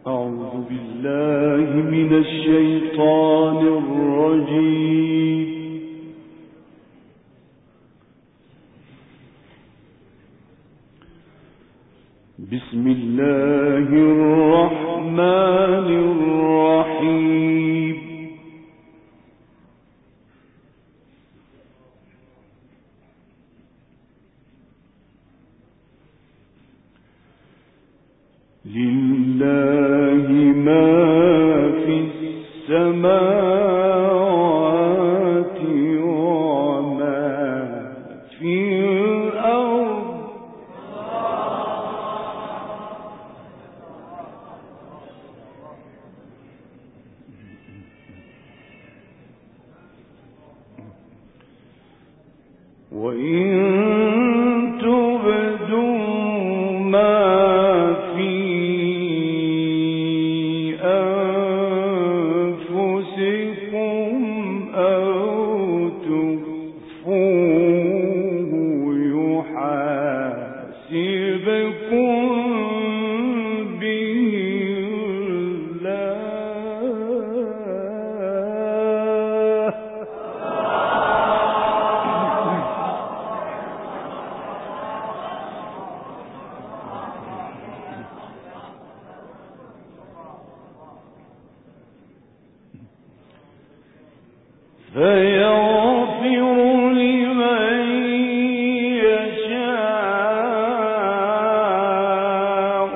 أعوذ بالله من الشيطان الرجيم. بسم الله الرحمن الرحيم. لله ما في السماوات وما في الأرض. وإن تبدوا ما في أنفسكم أو تخفوه يحاسبكم به الله. فيغفر لمن يشاء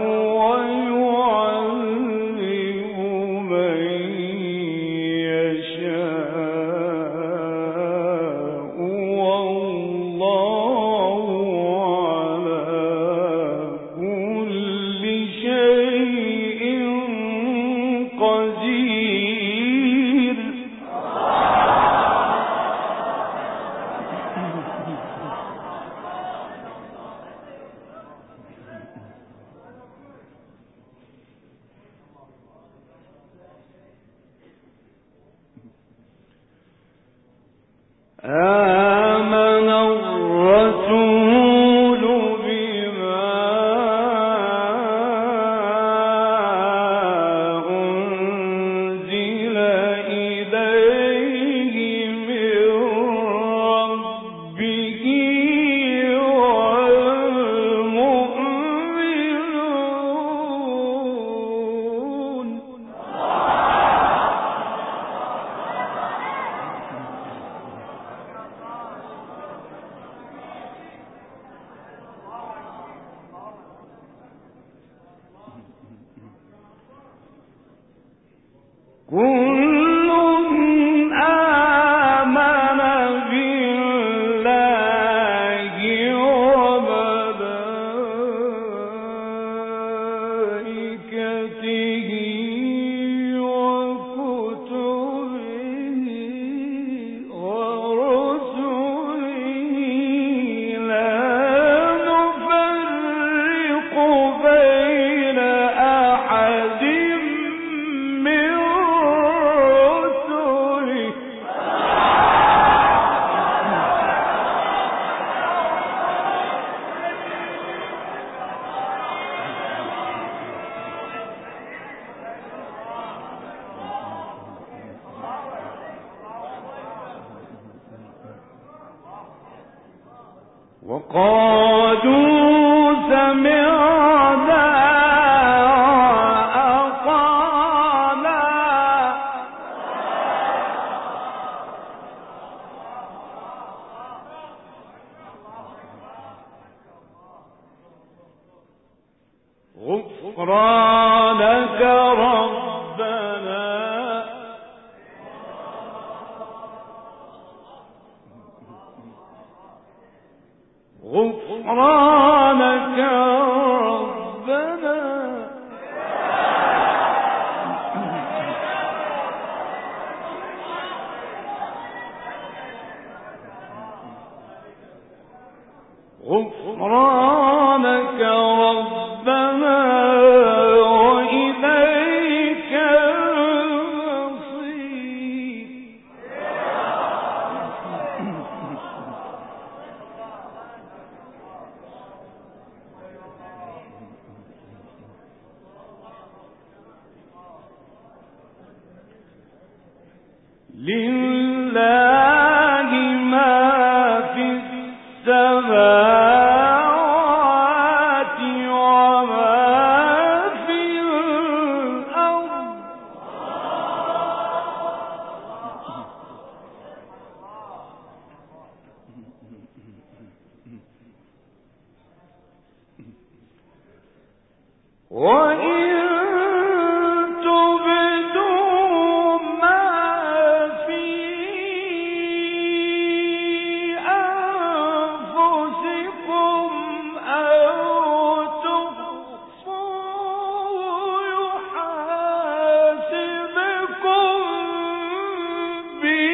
ويعذب من يشاء والله على كل شيء قدير. آمن الرسول بما أنزل إليه من ربه والمؤمنون. كل آمن بالله وملائكته وكتبه ورسله لا نفرق بين أحد من رسله. وقالوا سمعنا وأطعنا. غفرانك ربنا غفرانك ربنا غفرانك ربنا وإليك المصير. لله ما في السماوات وما في الأرض وإن تبدوا ما في أنفسكم أو تخفوه يحاسبكم به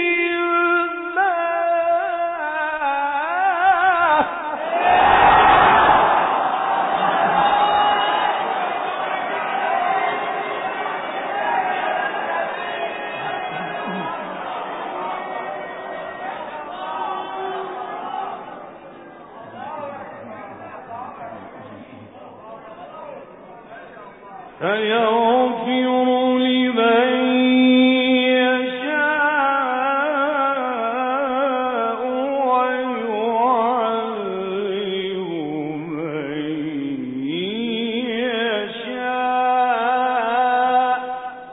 فيغفر لمن يشاء ويعذب من يشاء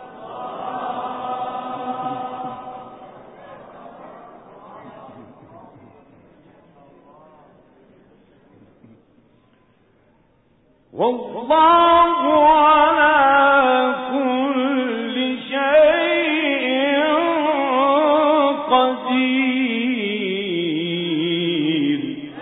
والله على كل شيء قدير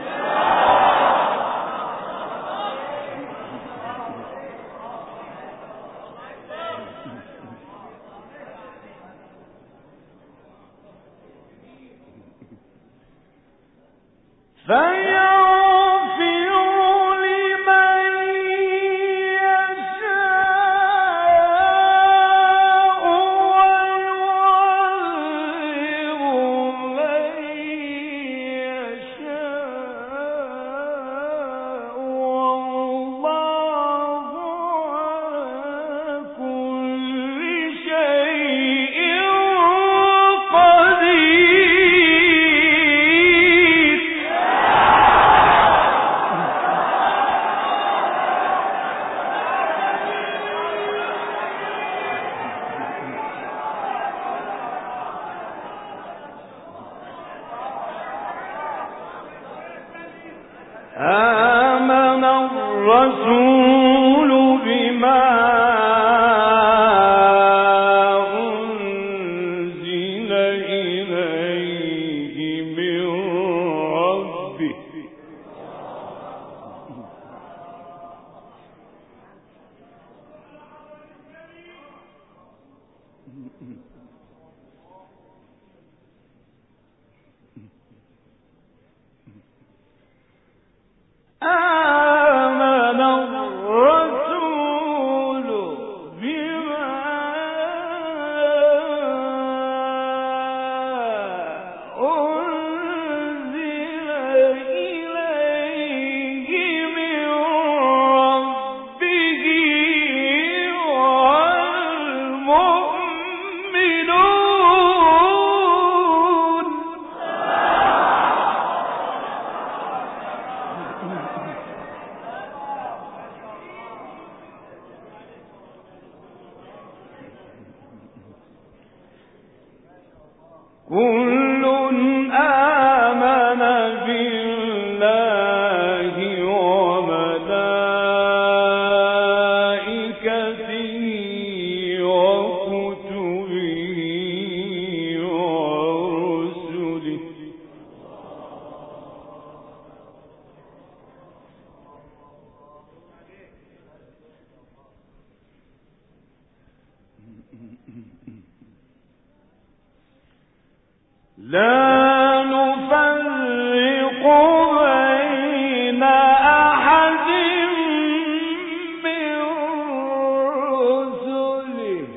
آمن الرسول بما أنزل إليه من ربه آمن الرسول بما أنزل إليه من ربه والمؤمنون كل آمن بالله وملائكته وكتبه ورسله لا نفرق بين أحد من رسله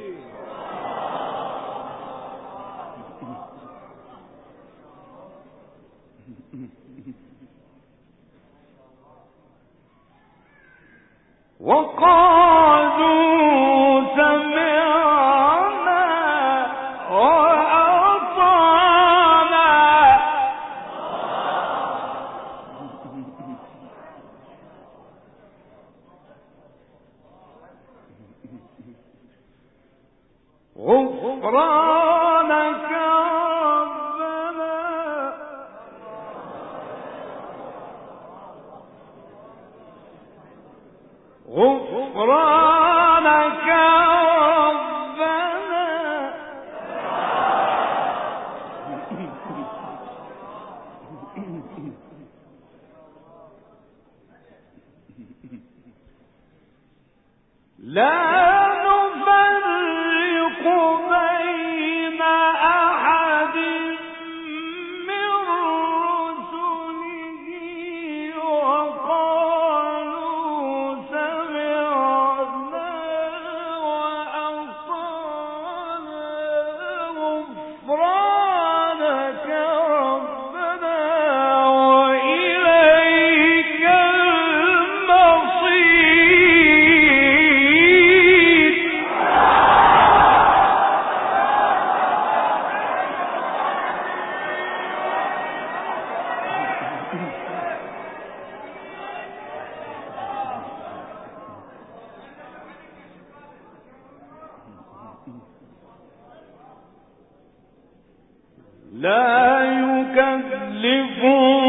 وقالوا سمعنا وأطعنا غفرانك غفرانك ربنا لا نفرق بين أحد من رسله وقالوا سمعنا وأطعنا غفرانك ربنا وإليك لا يكلف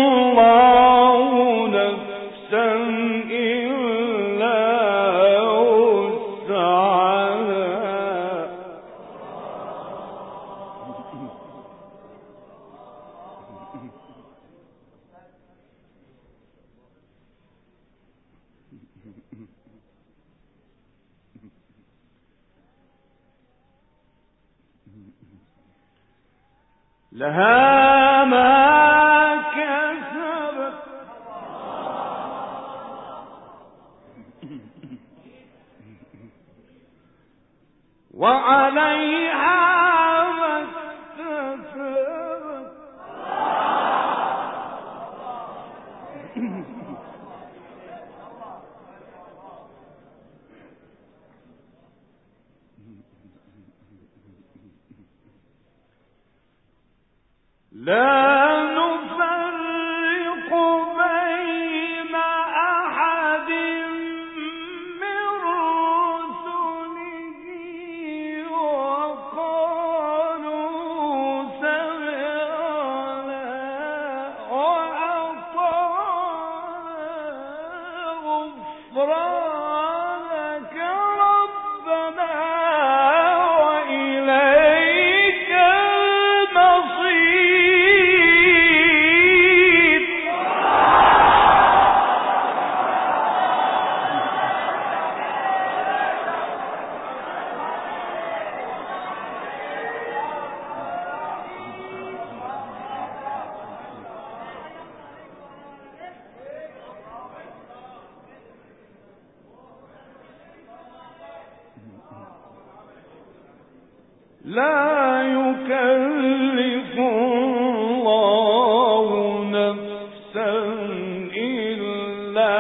الله نفسا إلا وسعها لها ما كسبت وعليها ما اكتسبت لا نفرق بين أحد من رسله وقالوا سمعنا وأطعنا غفرانك ربنا وإليك المصير لا يكلف الله نفسا إلا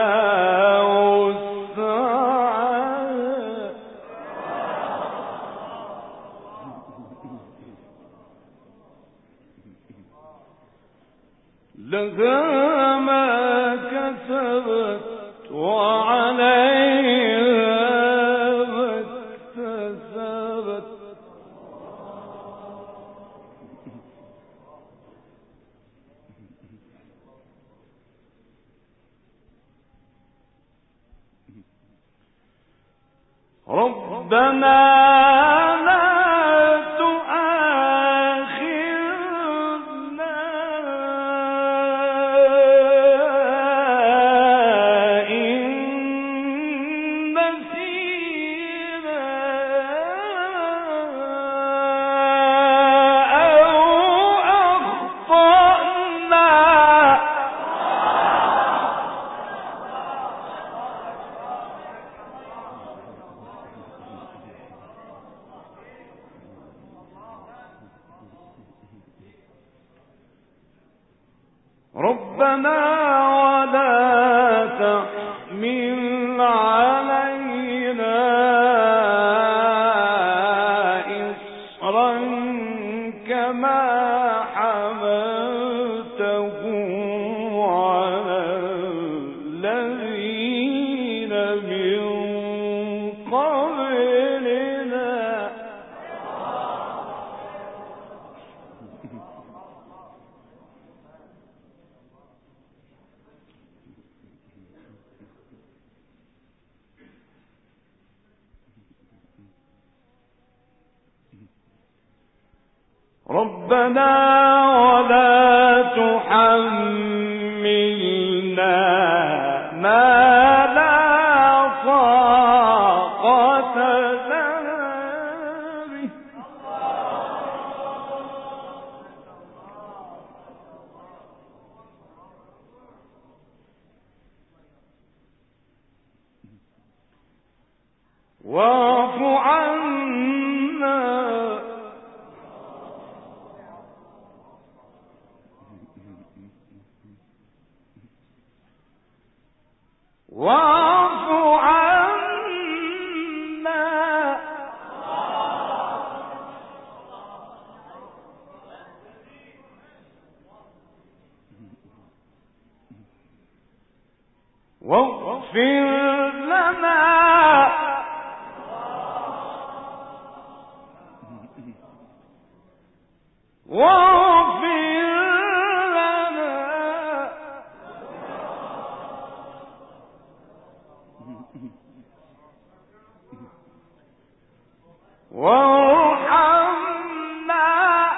وسعها لها ما كسبت وعليها ما اكتسبت ربنا لا تؤاخذنا إن نسينا أو أخطأنا ربنا ولا تحمل علينا إصرا كما حملته على الذين من قبلنا ربنا ولا تحملنا ما لا طاقة لنا به واعف عنا واعف عنا واغفر لنا واغفر لنا وارحمنا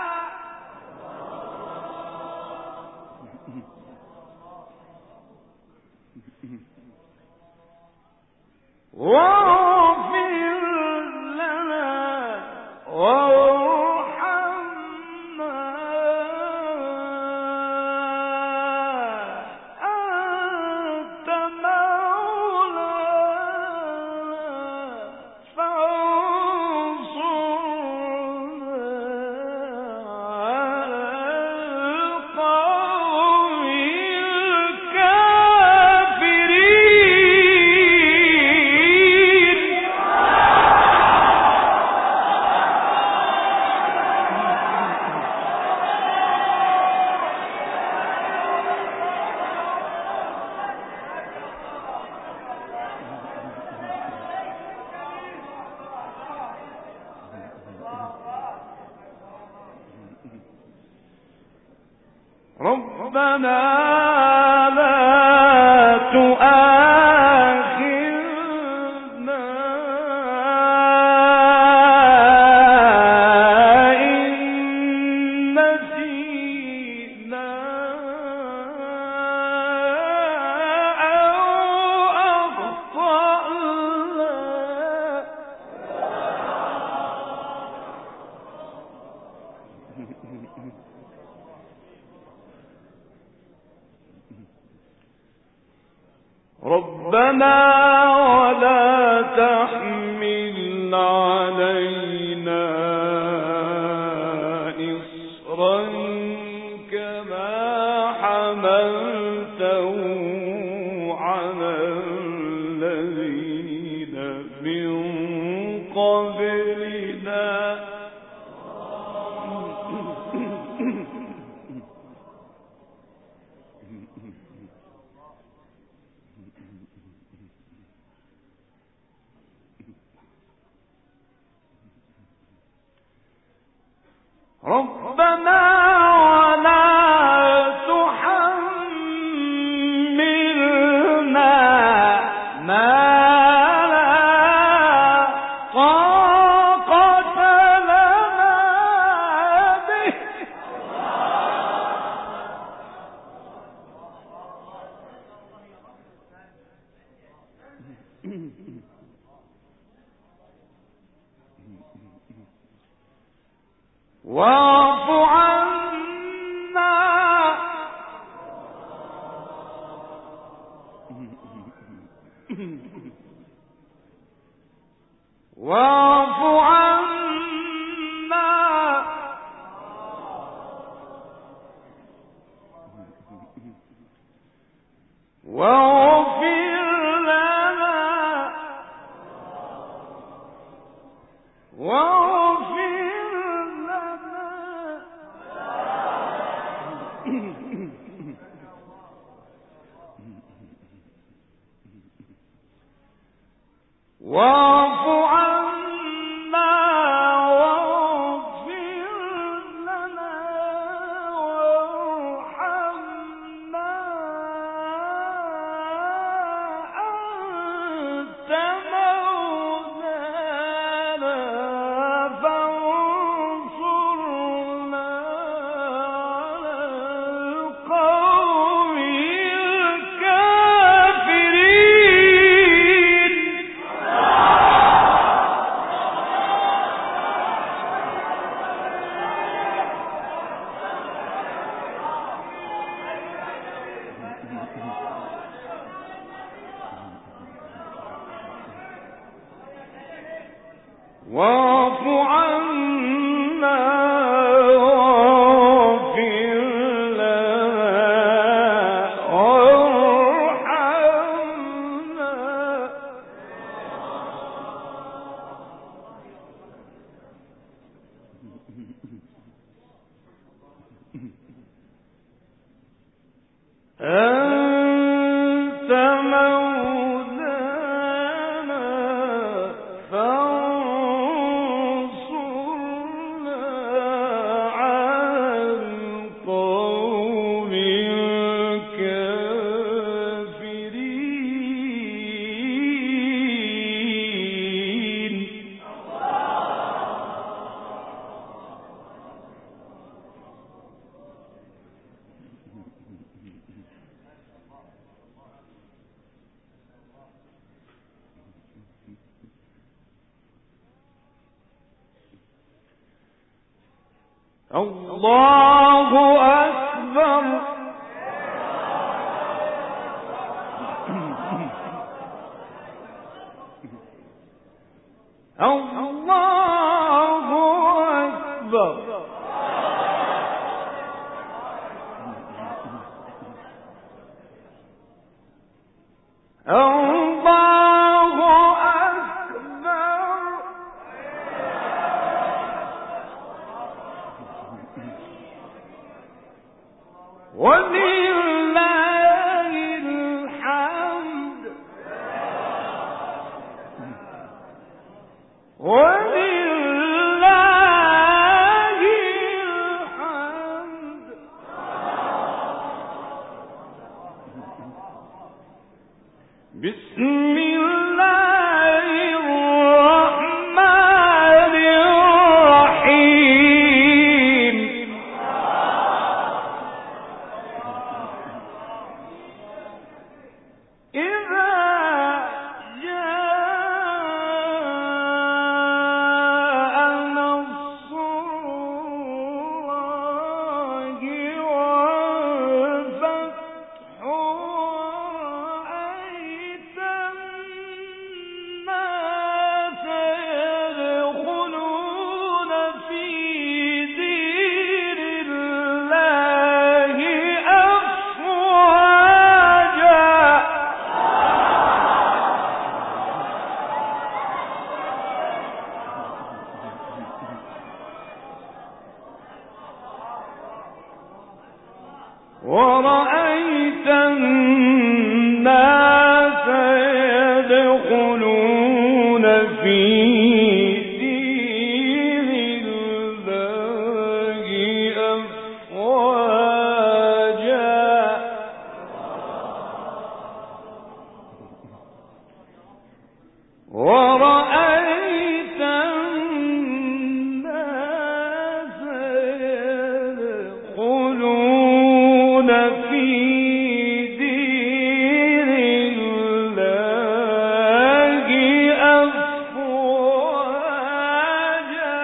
واغفر لنا وارحمنا أنت مولانا فانصرنا على القوم الكافرين ربنا لا تؤاخذنا إن نسينا أو أخطأنا ربنا ولا تحمل علينا إصرا كما حملته على الذين من قبلنا ربنا ولا تحملنا ما لا طاقة لنا به واعف عنا واعف عنا واغفر لنا واغفر لنا واعف عنا واغفر لنا وارحمنا أنت مولانا فانصرنا واعف عنا واغفر لنا وارحمنا أنت مولانا فانصرنا على القوم الكافرين. الله أكبر. الله أكبر. الله أكبر. ولله الحمد. ولله الحمد. بسم الله الرحمن الرحيم. إذا جاء نصر الله والفتح ورأيت الناس يدخلون في دين الله أفواجا. ورأيت الناس يدخلون في دين الله أفواجا. ورأيت الناس يدخلون في دين الله أفواجا.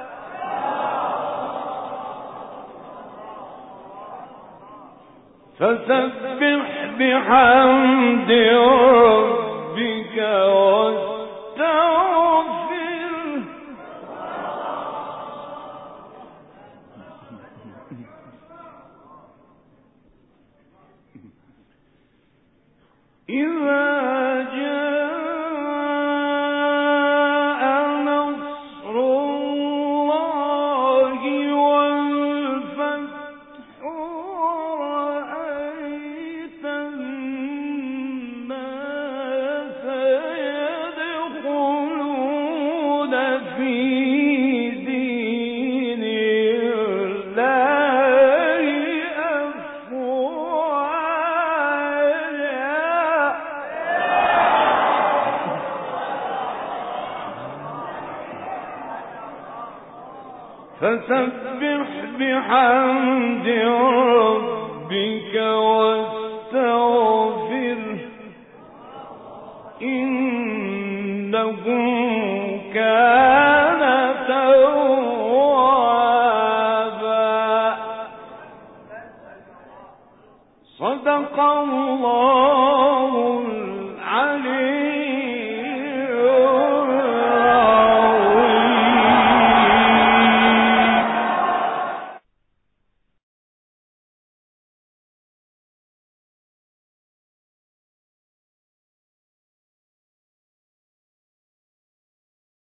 فسبح بحمد ربك واستغفره. إذا جاء نصر الله والفتح ورأيت الناس يدخلون في دين الله أفواجا. فسبح بحمد ربك واستغفره إنه كان